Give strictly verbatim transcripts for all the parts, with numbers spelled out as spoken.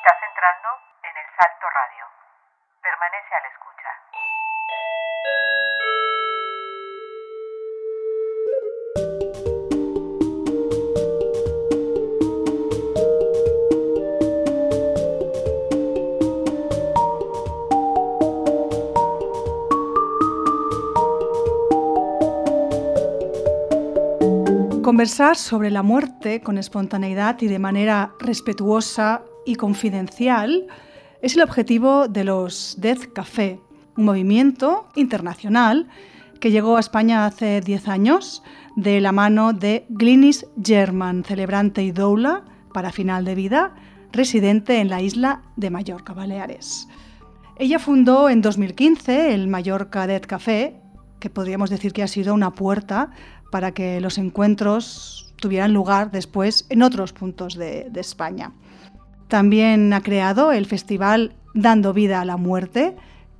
Estás entrando en El Salto Radio. Permanece a la escucha. Conversar sobre la muerte con espontaneidad y de manera respetuosa y confidencial es el objetivo de los Death Café, un movimiento internacional que llegó a España hace diez años de la mano de Glynis German, celebrante y doula para final de vida, residente en la isla de Mallorca, Baleares. Ella fundó en dos mil quince el Mallorca Death Café, que podríamos decir que ha sido una puerta para que los encuentros tuvieran lugar después en otros puntos de, de España. También ha creado el festival Dando Vida a la Muerte,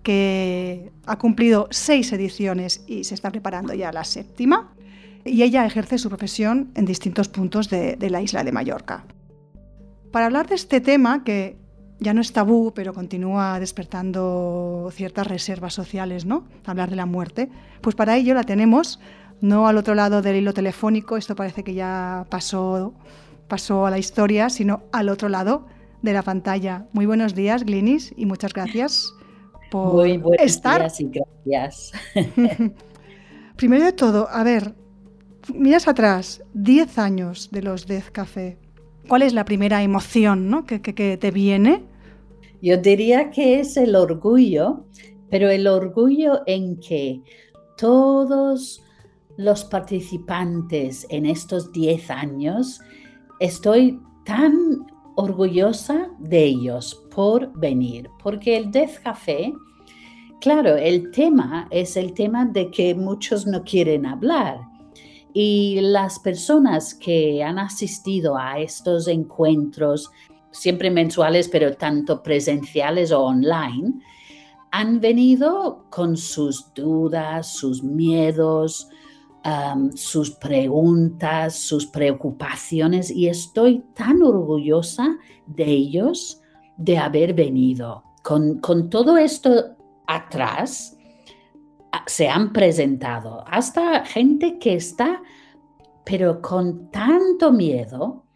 que ha cumplido seis ediciones y se está preparando ya la séptima, y ella ejerce su profesión en distintos puntos de, de la isla de Mallorca. Para hablar de este tema, que ya no es tabú, pero continúa despertando ciertas reservas sociales, ¿no? Hablar de la muerte, pues para ello la tenemos no al otro lado del hilo telefónico, esto parece que ya pasó, pasó a la historia, sino al otro lado de la pantalla. Muy buenos días, Glynis, y muchas gracias por Muy buenos estar. días y gracias. Primero de todo, a ver, miras atrás, diez años de los Death Café. ¿Cuál es la primera emoción, ¿no? que, que, que te viene? Yo diría que es el orgullo, pero el orgullo en que todos los participantes en estos diez años, estoy tan orgullosa de ellos por venir, porque el Death Café, claro, el tema es el tema de que muchos no quieren hablar. Y las personas que han asistido a estos encuentros, siempre mensuales, pero tanto presenciales o online, han venido con sus dudas, sus miedos, um, sus preguntas, sus preocupaciones, y estoy tan orgullosa de ellos de haber venido. Con, con todo esto atrás, se han presentado hasta gente que está, pero con tanto miedo,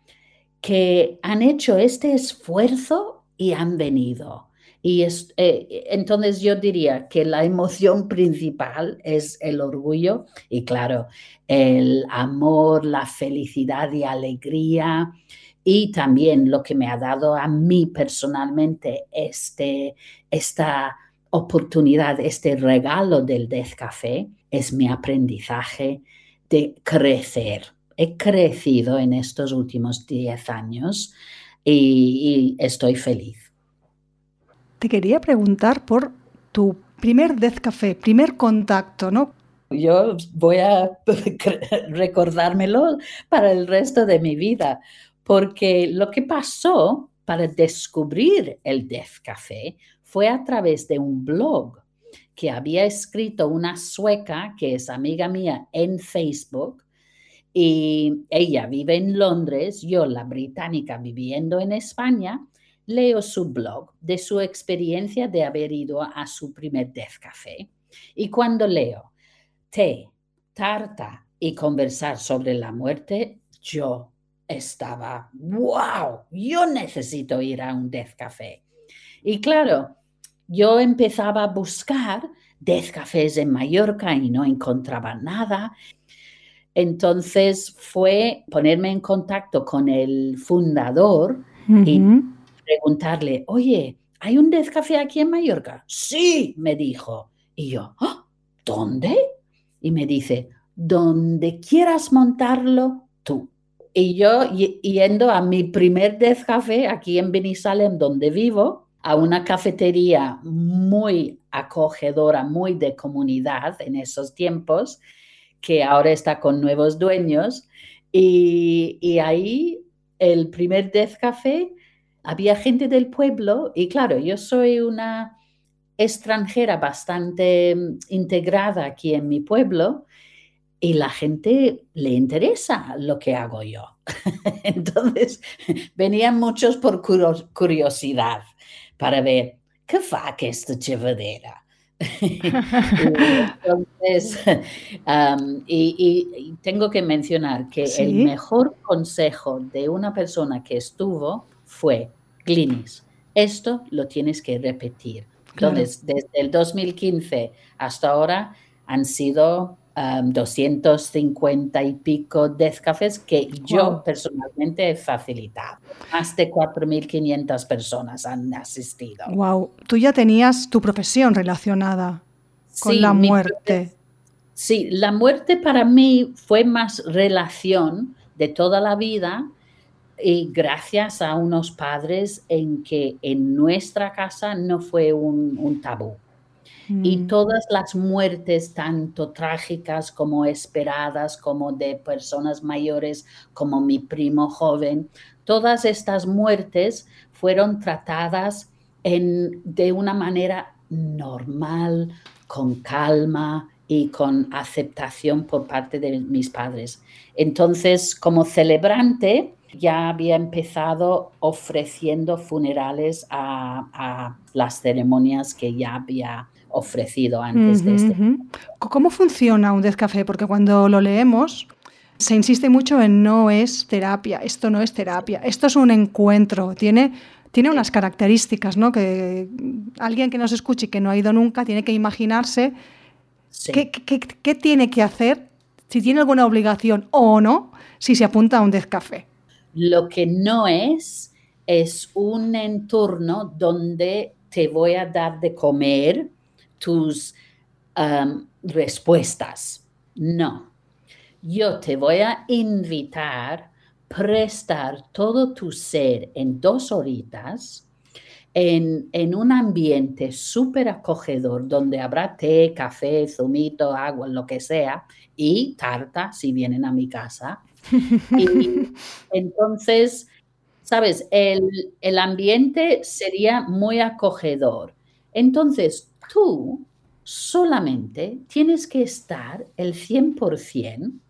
que han hecho este esfuerzo y han venido. Y es, eh, entonces yo diría que la emoción principal es el orgullo y, claro, el amor, la felicidad y alegría, y también lo que me ha dado a mí personalmente este, esta oportunidad, este regalo del Death Café, es mi aprendizaje de crecer. He crecido en estos últimos diez años y, y estoy feliz. Te quería preguntar por tu primer Death Café, primer contacto, ¿no? Yo voy a recordármelo para el resto de mi vida, porque lo que pasó para descubrir el Death Café fue a través de un blog que había escrito una sueca que es amiga mía en Facebook, y ella vive en Londres, yo la británica viviendo en España. Leo su blog de su experiencia de haber ido a su primer Death Café, y cuando leo té, tarta y conversar sobre la muerte, yo estaba, wow, yo necesito ir a un Death Café. Y claro, yo empezaba a buscar Death Cafés en Mallorca y no encontraba nada. Entonces fue ponerme en contacto con el fundador uh-huh. y preguntarle, oye, ¿hay un Death Café aquí en Mallorca? Sí, me dijo. Y yo, ¿oh? ¿Dónde? Y me dice, donde quieras montarlo tú. Y yo y, yendo a mi primer Death Café aquí en Binissalem, donde vivo, a una cafetería muy acogedora, muy de comunidad en esos tiempos, que ahora está con nuevos dueños. Y, y ahí, el primer Death Café, había gente del pueblo, y claro, yo soy una extranjera bastante integrada aquí en mi pueblo, y la gente le interesa lo que hago yo. Entonces, venían muchos por curiosidad para ver qué fa esta llevadera. Entonces, um, y, y, y tengo que mencionar que ¿Sí? el mejor consejo de una persona que estuvo fue: Glynis, esto lo tienes que repetir. Claro. Entonces, desde el dos mil quince hasta ahora han sido um, doscientos cincuenta y pico Death Cafés que yo Wow. personalmente he facilitado. Más de cuatro mil quinientas personas han asistido. Wow. Tú ya tenías tu profesión relacionada con Sí, la mi muerte. profe- Sí, la muerte para mí fue más relación de toda la vida, y gracias a unos padres en que en nuestra casa no fue un, un tabú. Y Mm. todas las muertes, tanto trágicas como esperadas, como de personas mayores, como mi primo joven, todas estas muertes fueron tratadas en, de una manera normal, con calma y con aceptación por parte de mis padres. Entonces, como celebrante, ya había empezado ofreciendo funerales a, a las ceremonias que ya había ofrecido antes de este. Uh-huh, uh-huh. ¿Cómo funciona un Death Café? Porque cuando lo leemos se insiste mucho en no es terapia, esto no es terapia, esto es un encuentro, tiene, tiene unas características, ¿no? Que alguien que nos escuche y que no ha ido nunca tiene que imaginarse Sí. qué, qué, qué tiene que hacer, si tiene alguna obligación o no, si se apunta a un Death Café. Lo que no es, es un entorno donde te voy a dar de comer tus um, respuestas. No. Yo te voy a invitar a prestar todo tu ser en dos horitas en, en un ambiente súper acogedor donde habrá té, café, zumito, agua, lo que sea, y tarta si vienen a mi casa. Y entonces, ¿sabes? El, el ambiente sería muy acogedor. Entonces, tú solamente tienes que estar el cien por ciento,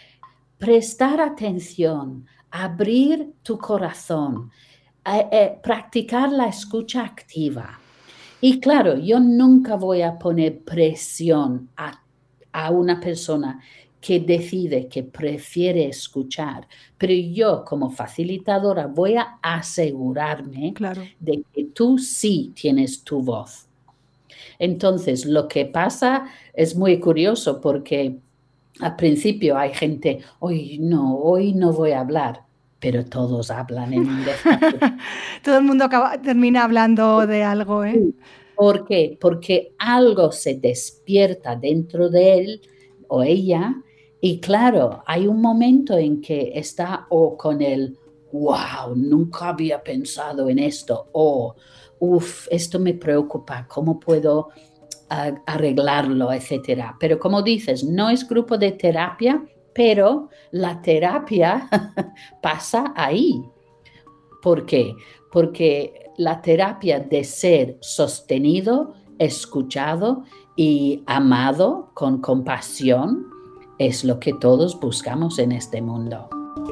prestar atención, abrir tu corazón, eh, eh, practicar la escucha activa. Y claro, yo nunca voy a poner presión a, a una persona que decide que prefiere escuchar, pero yo como facilitadora voy a asegurarme Claro. de que tú sí tienes tu voz. Entonces, lo que pasa es muy curioso porque al principio hay gente, hoy no, hoy no voy a hablar, pero todos hablan en un Death Café. Todo el mundo acaba, termina hablando de algo, ¿eh? ¿Por qué? Porque algo se despierta dentro de él o ella, y claro, hay un momento en que está o con el wow, nunca había pensado en esto, o uff, esto me preocupa, ¿cómo puedo uh, arreglarlo, etcétera? Pero como dices, no es grupo de terapia, pero la terapia pasa ahí. ¿Por qué? Porque la terapia de ser sostenido, escuchado y amado con compasión es lo que todos buscamos en este mundo.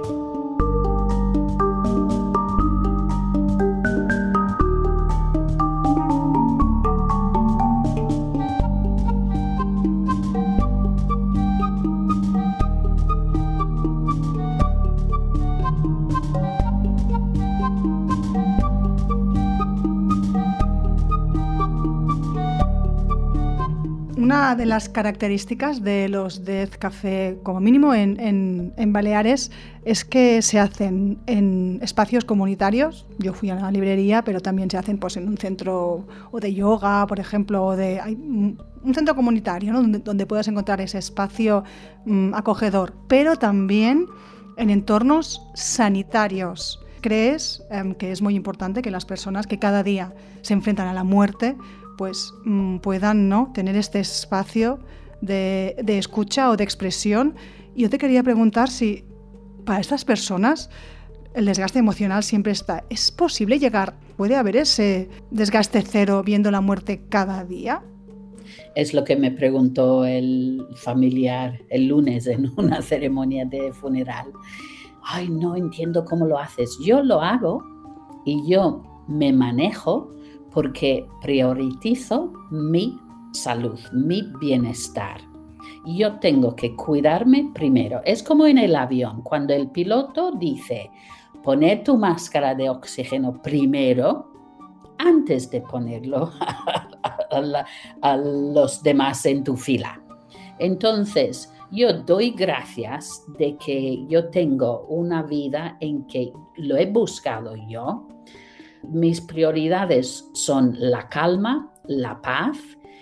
Una de las características de los Death Café, como mínimo en, en, en Baleares, es que se hacen en espacios comunitarios. Yo fui a la librería, pero también se hacen pues, en un centro o de yoga, por ejemplo, o de hay un centro comunitario, ¿no? donde, donde puedas encontrar ese espacio um, acogedor, pero también en entornos sanitarios. ¿Crees um, que es muy importante que las personas que cada día se enfrentan a la muerte pues mmm, puedan, ¿no?, tener este espacio de, de escucha o de expresión? Y yo te quería preguntar si para estas personas el desgaste emocional siempre está. ¿Es posible llegar, puede haber ese desgaste cero viendo la muerte cada día? Es lo que me preguntó el familiar el lunes en una ceremonia de funeral. Ay, no entiendo cómo lo haces. Yo lo hago y yo me manejo porque priorizo mi salud, mi bienestar. Yo tengo que cuidarme primero. Es como en el avión, cuando el piloto dice, poner tu máscara de oxígeno primero antes de ponerlo a, la, a los demás en tu fila. Entonces, yo doy gracias de que yo tengo una vida en que lo he buscado yo. Mis prioridades son la calma, la paz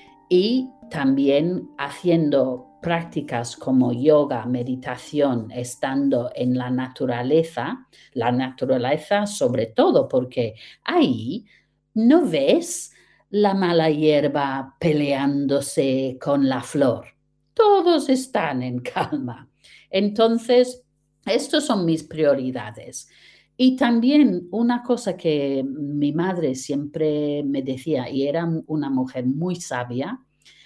y también haciendo prácticas como yoga, meditación, estando en la naturaleza, la naturaleza sobre todo, porque ahí no ves la mala hierba peleándose con la flor. Todos están en calma. Entonces, estas son mis prioridades. Y también una cosa que mi madre siempre me decía, y era una mujer muy sabia,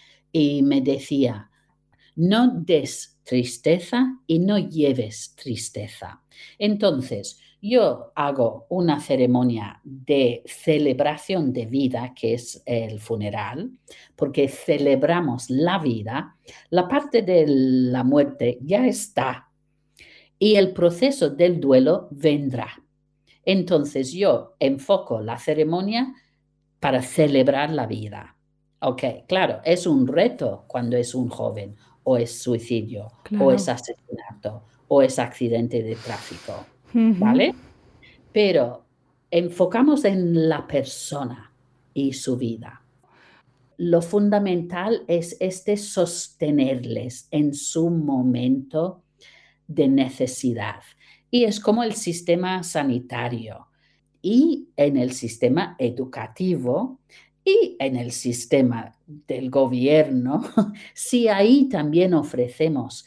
y me decía, no des tristeza y no lleves tristeza. Entonces, yo hago una ceremonia de celebración de vida, que es el funeral, porque celebramos la vida. La parte de la muerte ya está y el proceso del duelo vendrá. Entonces, yo enfoco la ceremonia para celebrar la vida. Ok, claro, es un reto cuando es un joven, o es suicidio, Claro. o es asesinato, o es accidente de tráfico, Ujú. ¿vale? Pero enfocamos en la persona y su vida. Lo fundamental es este sostenerles en su momento de necesidad. Y es como el sistema sanitario y en el sistema educativo y en el sistema del gobierno, si ahí también ofrecemos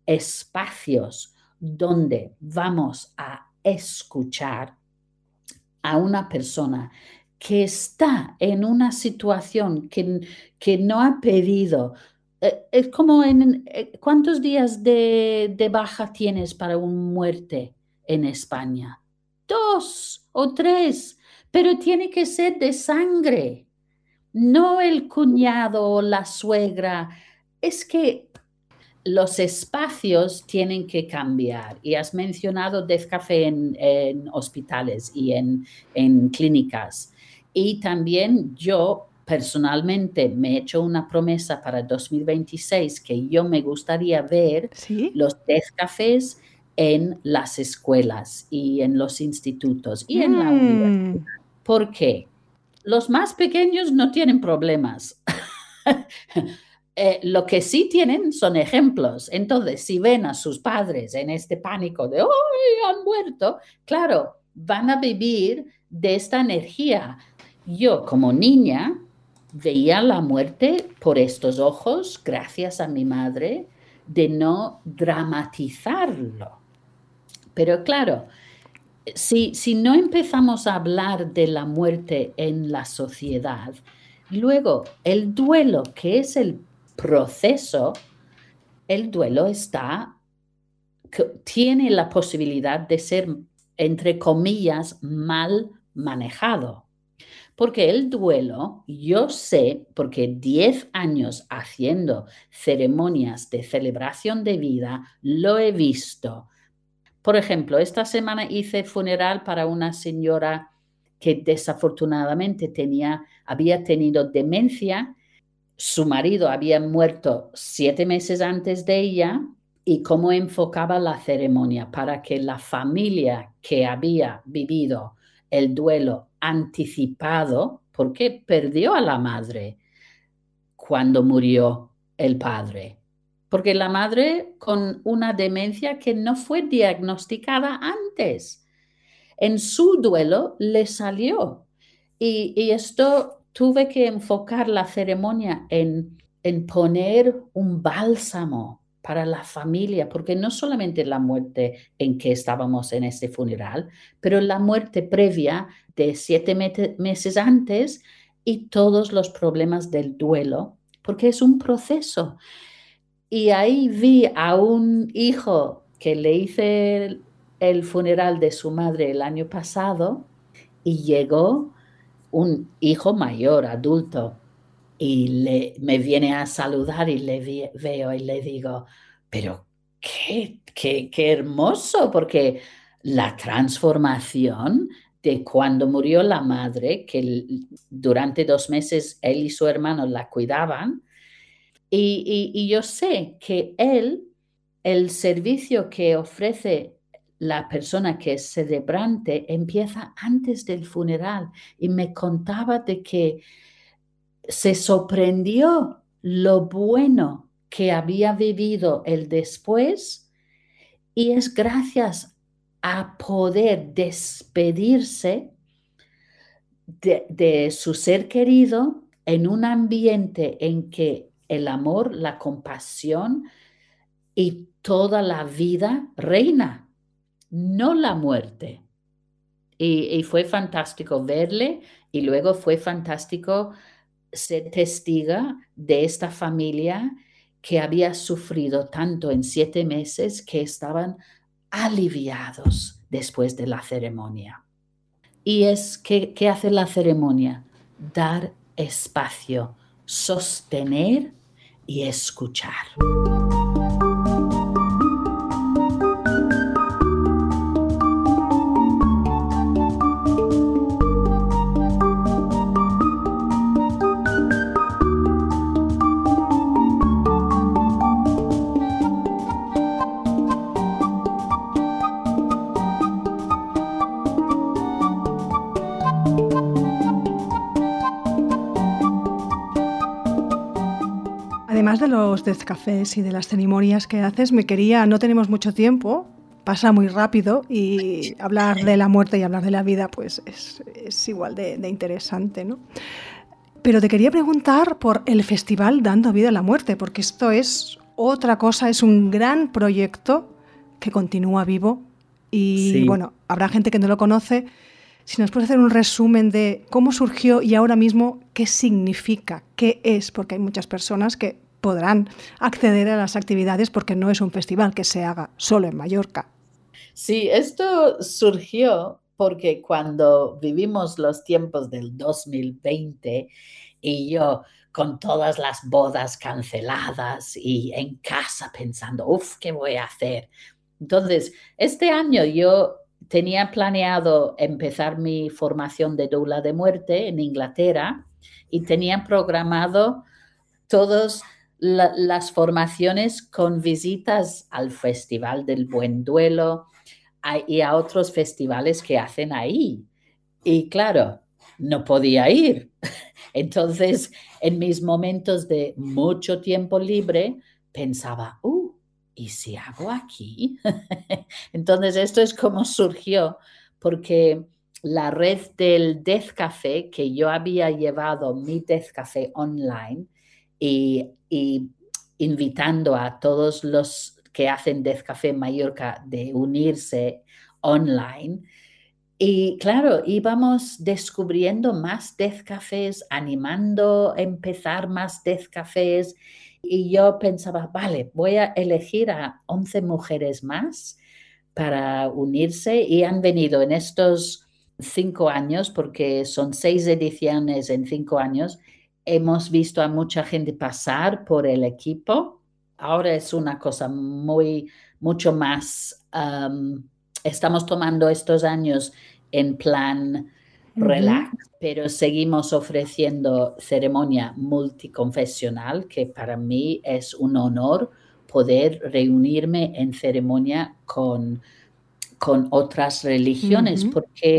espacios donde vamos a escuchar a una persona que está en una situación que, que no ha pedido. Eh, Es como en, eh, ¿cuántos días de, de baja tienes para una muerte en España? Dos o tres, pero tiene que ser de sangre, no el cuñado o la suegra. Es que los espacios tienen que cambiar. Y has mencionado Descafé en, en hospitales y en, en clínicas. Y también yo personalmente me he hecho una promesa para dos mil veintiséis que yo me gustaría ver ¿Sí? los Descafés en las escuelas y en los institutos y en la universidad. Mm. ¿Por qué? Los más pequeños no tienen problemas. Eh, lo que sí tienen son ejemplos. Entonces, si ven a sus padres en este pánico de ¡ay, han muerto! Claro, van a vivir de esta energía. Yo, como niña, veía la muerte por estos ojos, gracias a mi madre, de no dramatizarlo. Pero claro, si, si no empezamos a hablar de la muerte en la sociedad, luego el duelo, que es el proceso, el duelo está, tiene la posibilidad de ser, entre comillas, mal manejado. Porque el duelo, yo sé, porque diez años haciendo ceremonias de celebración de vida, lo he visto. Por ejemplo, esta semana hice funeral para una señora que desafortunadamente tenía, había tenido demencia. Su marido había muerto siete meses antes de ella y cómo enfocaba la ceremonia para que la familia que había vivido el duelo anticipado, porque perdió a la madre cuando murió el padre, porque la madre con una demencia que no fue diagnosticada antes, en su duelo le salió. Y, y esto tuve que enfocar la ceremonia en, en poner un bálsamo para la familia, porque no solamente la muerte en que estábamos en este funeral, pero la muerte previa de siete me- meses antes y todos los problemas del duelo porque es un proceso. Y ahí vi a un hijo que le hice el, el funeral de su madre el año pasado y llegó un hijo mayor, adulto, y le, me viene a saludar y le vi, veo y le digo, pero qué, qué, qué hermoso, porque la transformación de cuando murió la madre, que durante dos meses él y su hermano la cuidaban, y, y, y yo sé que él, el servicio que ofrece la persona que es celebrante empieza antes del funeral y me contaba de que se sorprendió lo bueno que había vivido el después y es gracias a poder despedirse de, de su ser querido en un ambiente en que el amor, la compasión y toda la vida reina, no la muerte. Y, y fue fantástico verle y luego fue fantástico ser testiga de esta familia que había sufrido tanto en siete meses que estaban aliviados después de la ceremonia. Y es que, ¿qué hace la ceremonia? Dar espacio, sostener y escuchar. Además de los death cafés y de las ceremonias que haces, me quería, no tenemos mucho tiempo, pasa muy rápido y hablar de la muerte y hablar de la vida pues es, es igual de, de interesante, ¿no? Pero te quería preguntar por el festival Dando Vida a la Muerte, porque esto es otra cosa, es un gran proyecto que continúa vivo y sí. Bueno, habrá gente que no lo conoce. Si nos puedes hacer un resumen de cómo surgió y ahora mismo qué significa, qué es, porque hay muchas personas que podrán acceder a las actividades porque no es un festival que se haga solo en Mallorca. Sí, esto surgió porque cuando vivimos los tiempos del dos mil veinte y yo con todas las bodas canceladas y en casa pensando, uff, ¿qué voy a hacer? Entonces, este año yo tenía planeado empezar mi formación de doula de muerte en Inglaterra y tenía programado todas la, las formaciones con visitas al Festival del Buen Duelo a, y a otros festivales que hacen ahí. Y claro, no podía ir. Entonces, en mis momentos de mucho tiempo libre, pensaba, uh, ¿y si hago aquí? Entonces, esto es como surgió, porque la red del Death Café, que yo había llevado mi Death Café online y, y invitando a todos los que hacen Death Café en Mallorca de unirse online. Y claro, íbamos descubriendo más Death Cafés, animando a empezar más Death Cafés. Y yo pensaba, vale, voy a elegir a once mujeres más para unirse y han venido en estos cinco años, porque son seis ediciones en cinco años. Hemos visto a mucha gente pasar por el equipo. Ahora es una cosa muy, mucho más, um, estamos tomando estos años en plan relax, uh-huh. Pero seguimos ofreciendo ceremonia multiconfesional, que para mí es un honor poder reunirme en ceremonia con, con otras religiones, uh-huh. Porque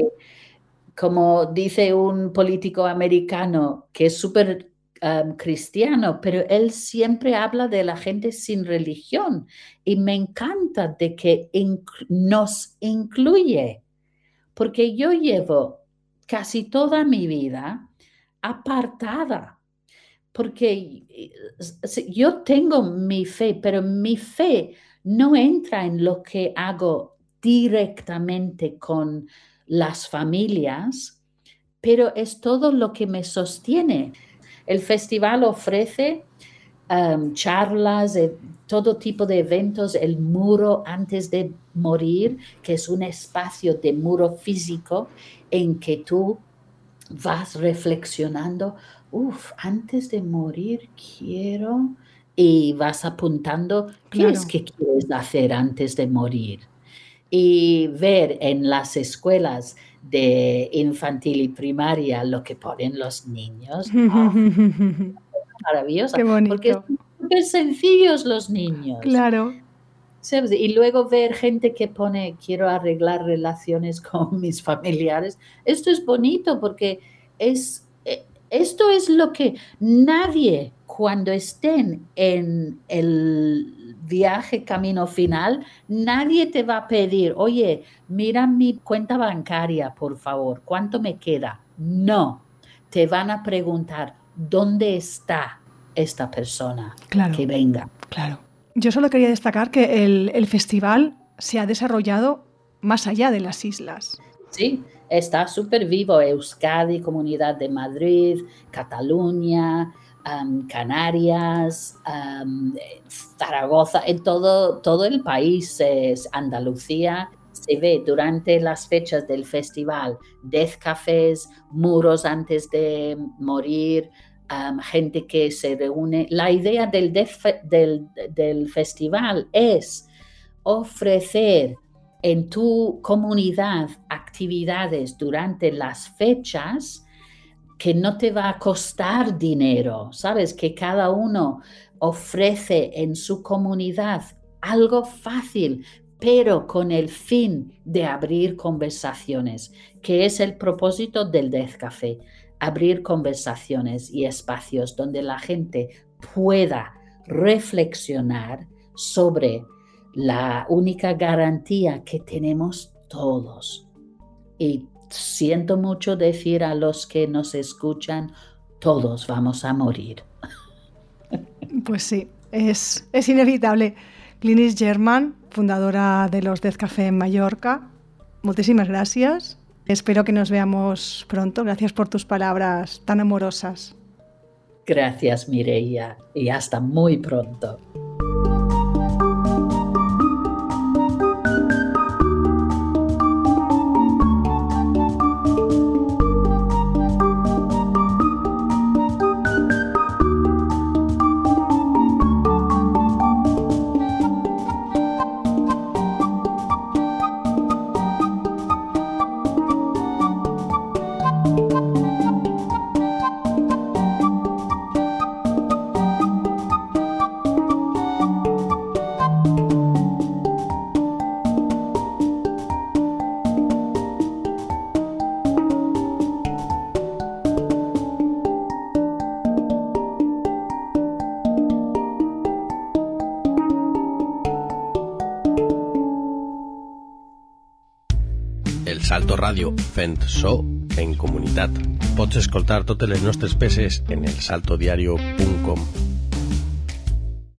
como dice un político americano que es súper um, cristiano, pero él siempre habla de la gente sin religión y me encanta de que inc- nos incluye, porque yo llevo casi toda mi vida apartada. Porque yo tengo mi fe, pero mi fe no entra en lo que hago directamente con las familias, pero es todo lo que me sostiene. el festival ofrece um, charlas, eh, todo tipo de eventos, el muro antes de morir, que es un espacio de muro físico en que tú vas reflexionando, uff, antes de morir quiero, y vas apuntando qué Claro. es que quieres hacer antes de morir. Y ver en las escuelas de infantil y primaria lo que ponen los niños, oh, maravilloso, Qué bonito. porque son súper sencillos los niños. Claro. ¿Sabes? Y luego ver gente que pone, quiero arreglar relaciones con mis familiares. Esto es bonito porque es, esto es lo que nadie, cuando estén en el viaje camino final, nadie te va a pedir, oye, mira mi cuenta bancaria, por favor, ¿cuánto me queda? No, te van a preguntar, ¿dónde está esta persona? Claro. Que venga. Claro. Yo solo quería destacar que el, el festival se ha desarrollado más allá de las islas. Sí, está súper vivo. Euskadi, Comunidad de Madrid, Cataluña, um, Canarias, um, Zaragoza, en todo, todo el país, es Andalucía. Se ve durante las fechas del festival death cafés, muros antes de morir, Um, gente que se reúne. La idea del, def- del, del festival es ofrecer en tu comunidad actividades durante las fechas que no te va a costar dinero, ¿sabes? Que cada uno ofrece en su comunidad algo fácil, pero con el fin de abrir conversaciones, que es el propósito del Death Café. Abrir conversaciones y espacios donde la gente pueda reflexionar sobre la única garantía que tenemos todos. Y siento mucho decir a los que nos escuchan, todos vamos a morir. Pues sí, es, es inevitable. Glynis German, fundadora de los Death Café en Mallorca, muchísimas gracias. Espero que nos veamos pronto. Gracias por tus palabras tan amorosas. Gracias, Mireia, y hasta muy pronto. El Salto Ràdio, fent so en comunitat. Pots escoltar totes les nostres peces en el salto diario punt com.